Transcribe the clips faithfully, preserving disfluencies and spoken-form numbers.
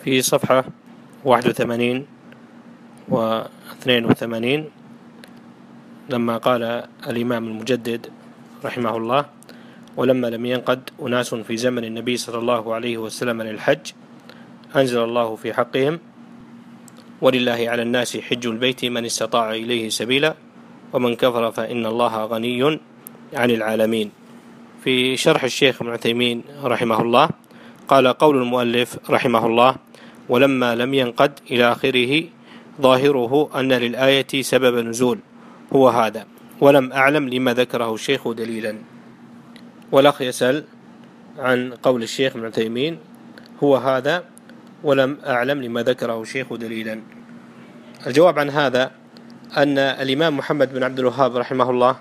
في صفحة واحد وثمانين واثنين وثمانين لما قال الإمام المجدد رحمه الله: ولما لم ينقد أناس في زمن النبي صلى الله عليه وسلم للحج أنزل الله في حقهم: ولله على الناس حج البيت من استطاع إليه سبيلا ومن كفر فإن الله غني عن العالمين. في شرح الشيخ ابن عثيمين رحمه الله قال: قول المؤلف رحمه الله: ولما لم ينقد إلى آخره ظاهره أن للآية سبب نزول هو هذا، ولم أعلم لما ذكره الشيخ دليلا. والأخ يسأل عن قول الشيخ ابن عثيمين هو هذا ولم أعلم لما ذكره الشيخ دليلا. الجواب عن هذا أن الإمام محمد بن عبد الوهاب رحمه الله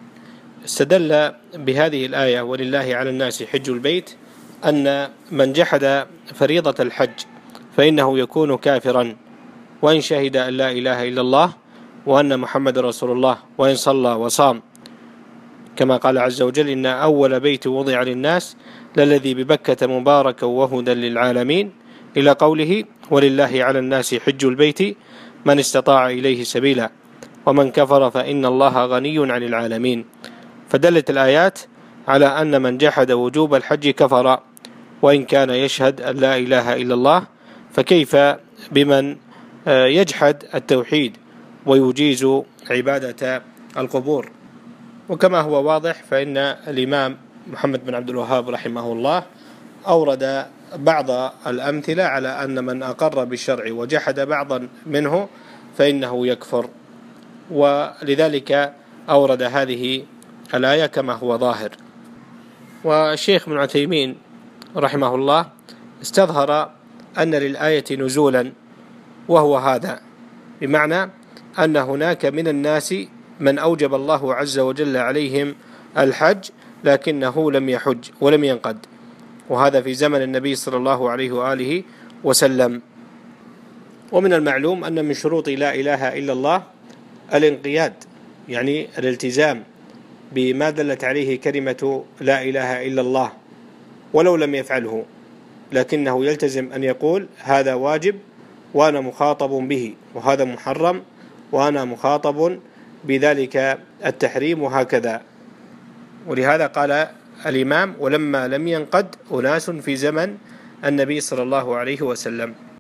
استدل بهذه الآية: ولله على الناس حج البيت، أن من جحد فريضة الحج فإنه يكون كافرا وإن شهد أن لا إله إلا الله وأن محمد رسول الله وإن صلى وصام، كما قال عز وجل: إن أول بيت وضع للناس للذي ببكة مباركا وهدى للعالمين، إلى قوله: ولله على الناس حج البيت من استطاع إليه سبيلا ومن كفر فإن الله غني عن العالمين. فدلت الآيات على أن من جحد وجوب الحج كفر وإن كان يشهد أن لا إله إلا الله، فكيف بمن يجحد التوحيد ويجيز عبادة القبور؟ وكما هو واضح فإن الإمام محمد بن عبد الوهاب رحمه الله أورد بعض الأمثلة على أن من أقر بالشرع وجحد بعضا منه فإنه يكفر، ولذلك أورد هذه الآية كما هو ظاهر. والشيخ ابن عثيمين رحمه الله استظهر أن للآية نزولا وهو هذا، بمعنى أن هناك من الناس من أوجب الله عز وجل عليهم الحج لكنه لم يحج ولم ينقد، وهذا في زمن النبي صلى الله عليه وآله وسلم. ومن المعلوم أن من شروط لا إله إلا الله الانقياد، يعني الالتزام بما دلت عليه كلمة لا إله إلا الله ولو لم يفعله، لكنه يلتزم أن يقول: هذا واجب وأنا مخاطب به، وهذا محرم وأنا مخاطب بذلك التحريم، وهكذا. ولهذا قال الإمام: ولما لم ينقد أناس في زمن النبي صلى الله عليه وسلم.